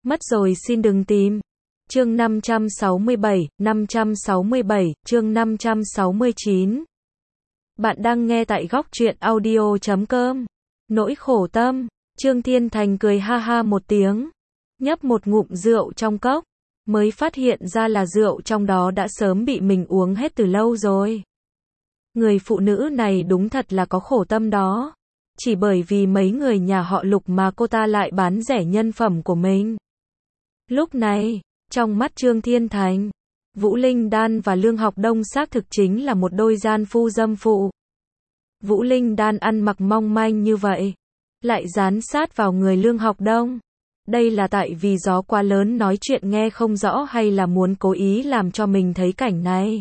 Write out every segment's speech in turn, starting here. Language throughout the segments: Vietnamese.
Mất rồi xin đừng tìm. Chương 567, chương 569. Bạn đang nghe tại góc truyện audio.com. Nỗi khổ tâm. Trương Thiên Thành cười ha ha một tiếng, nhấp một ngụm rượu trong cốc, mới phát hiện ra là rượu trong đó đã sớm bị mình uống hết từ lâu rồi. Người phụ nữ này đúng thật là có khổ tâm đó. Chỉ bởi vì mấy người nhà họ Lục mà cô ta lại bán rẻ nhân phẩm của mình. Lúc này, trong mắt Trương Thiên Thành, Vũ Linh Đan và Lương Học Đông xác thực chính là một đôi gian phu dâm phụ. Vũ Linh Đan ăn mặc mong manh như vậy, lại dán sát vào người Lương Học Đông. Đây là tại vì gió quá lớn nói chuyện nghe không rõ hay là muốn cố ý làm cho mình thấy cảnh này?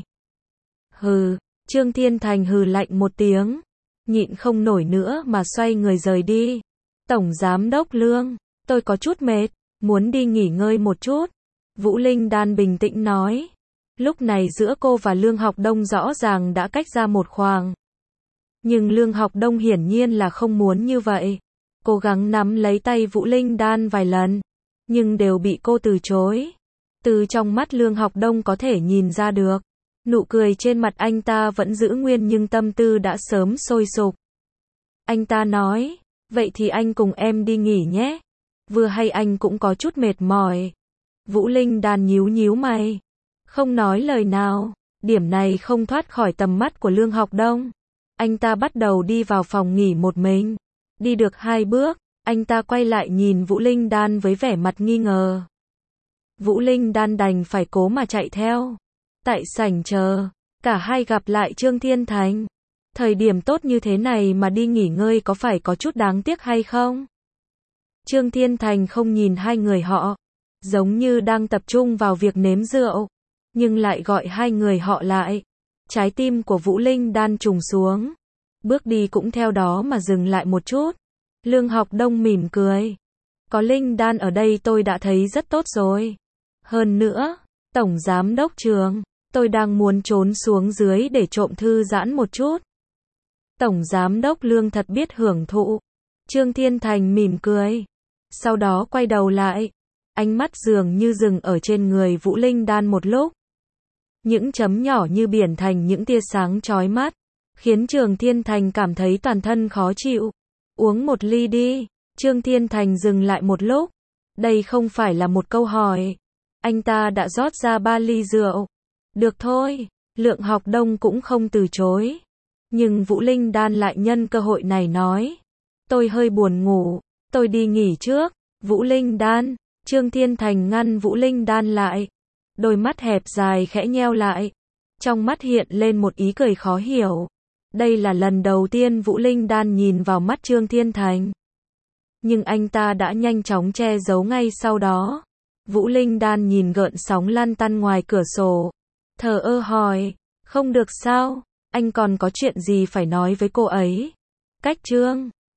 Hừ, Trương Thiên Thành hừ lạnh một tiếng, nhịn không nổi nữa mà xoay người rời đi. Tổng Giám đốc Lương, tôi có chút mệt, muốn đi nghỉ ngơi một chút. Vũ Linh Đan bình tĩnh nói. Lúc này giữa cô và Lương Học Đông rõ ràng đã cách ra một khoảng. Nhưng Lương Học Đông hiển nhiên là không muốn như vậy. Cố gắng nắm lấy tay Vũ Linh Đan vài lần, nhưng đều bị cô từ chối. Từ trong mắt Lương Học Đông có thể nhìn ra được, nụ cười trên mặt anh ta vẫn giữ nguyên nhưng tâm tư đã sớm sôi sục. Anh ta nói, vậy thì anh cùng em đi nghỉ nhé. Vừa hay anh cũng có chút mệt mỏi. Vũ Linh Đan nhíu nhíu mày, không nói lời nào. Điểm này không thoát khỏi tầm mắt của Lương Học Đông. Anh ta bắt đầu đi vào phòng nghỉ một mình. Đi được 2 bước, anh ta quay lại nhìn Vũ Linh Đan với vẻ mặt nghi ngờ. Vũ Linh Đan đành phải cố mà chạy theo. Tại sảnh chờ, cả hai gặp lại Trương Thiên Thành. Thời điểm tốt như thế này mà đi nghỉ ngơi có phải có chút đáng tiếc hay không? Trương Thiên Thành không nhìn hai người họ, giống như đang tập trung vào việc nếm rượu, nhưng lại gọi hai người họ lại. Trái tim của Vũ Linh Đan trùng xuống, bước đi cũng theo đó mà dừng lại một chút. Lương Học Đông mỉm cười. Có Linh Đan ở đây tôi đã thấy rất tốt rồi. Hơn nữa, Tổng Giám đốc Trường, tôi đang muốn trốn xuống dưới để trộm thư giãn một chút. Tổng Giám đốc Lương thật biết hưởng thụ. Trương Thiên Thành mỉm cười, sau đó quay đầu lại, ánh mắt dường như dừng ở trên người Vũ Linh Đan một lúc. Những chấm nhỏ như biển thành những tia sáng chói mắt, khiến Trương Thiên Thành cảm thấy toàn thân khó chịu. Uống một ly đi. Trương Thiên Thành dừng lại một lúc. Đây không phải là một câu hỏi. Anh ta đã rót ra 3 ly rượu. Được thôi. Lượng Học Đông cũng không từ chối. Nhưng Vũ Linh Đan lại nhân cơ hội này nói. Tôi hơi buồn ngủ. Tôi đi nghỉ trước. Vũ Linh Đan. Trương Thiên Thành ngăn Vũ Linh Đan lại. Đôi mắt hẹp dài khẽ nheo lại. Trong mắt hiện lên một ý cười khó hiểu. Đây là lần đầu tiên Vũ Linh Đan nhìn vào mắt Trương Thiên Thành. Nhưng anh ta đã nhanh chóng che giấu ngay sau đó. Vũ Linh Đan nhìn gợn sóng lăn tăn ngoài cửa sổ. Thờ ơ hỏi, không được sao, anh còn có chuyện gì phải nói với cô ấy? Cách Trương